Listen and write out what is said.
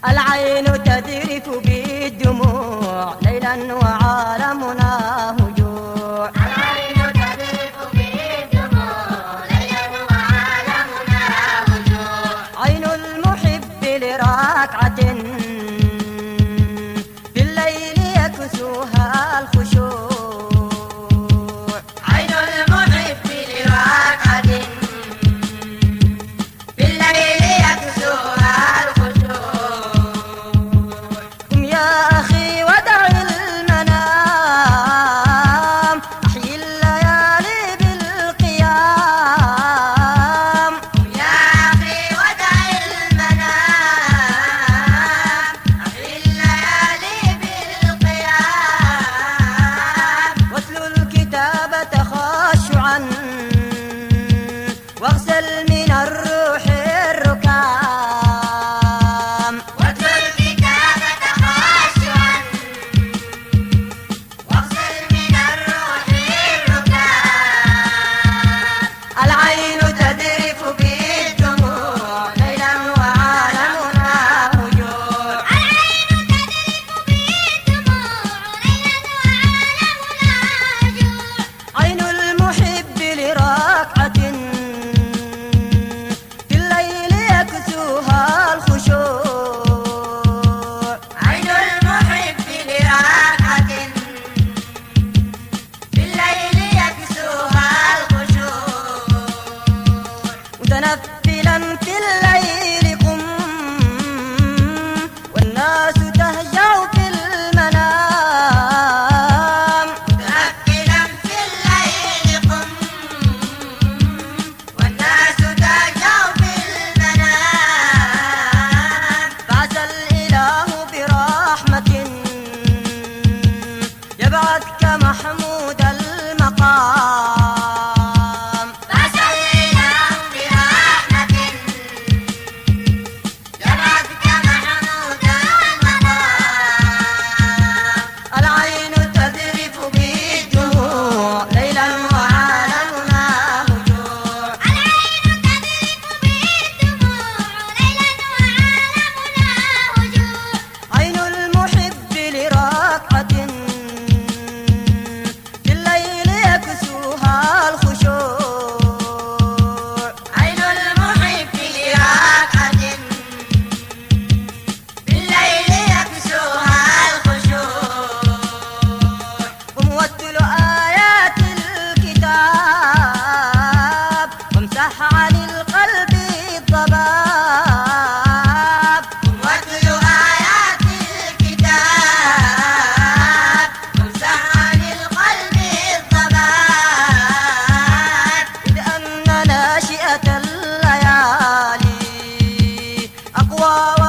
العين تذرف بالدموع ليلا وعالمنا هجوع. العين تذرف بالدموع ليلا وعالمنا هجوع. عين المحب لركعة بالليل يكسوها الخشوع. عين المحب لركعة بالليل يكسوها الخشوع. قم يا أخي ودع المنام أحيي الليالي بالقيام. قم يا أخي ودع المنام أحيي الليالي بالقيام. واتلو الكتابة خاشعا واغسل من الروح الركام. واتلو الكتابة خاشعا واغسل من الروح الركام. العين تذرف بالدموع ليلا وعالمنا هجوع. العين تذرف بالدموع ليلا وعالمنا هجوع. عين المحب لركعة بالليل يكسوها الخشوع. عين المحب لركعة بالليل يكسوها الخشوع. متنفلا في الليل قم والناس تهجع في المنام. متنفلا في الليل قم والناس تهجع في المنام. فعسى الإله برحمة يبعثك محمود المقام. فعسى الإله برحمة يبعثك محمود المقام. العين تذرف بالدموع ليلا وعالمنا هجوع. العين تذرف بالدموع ليلا وعالمنا هجوع. عين المحب لركعة بالليل يكسوها الخشوع. عين المحب لركعة بالليل يكسوها الخشوع. قم واتل آيات الكتاب وامسح عن القلب الضباب. واتل آيات الكتاب وامسح عن القلب الضباب. إذ أن ناشئة الليالي أقوى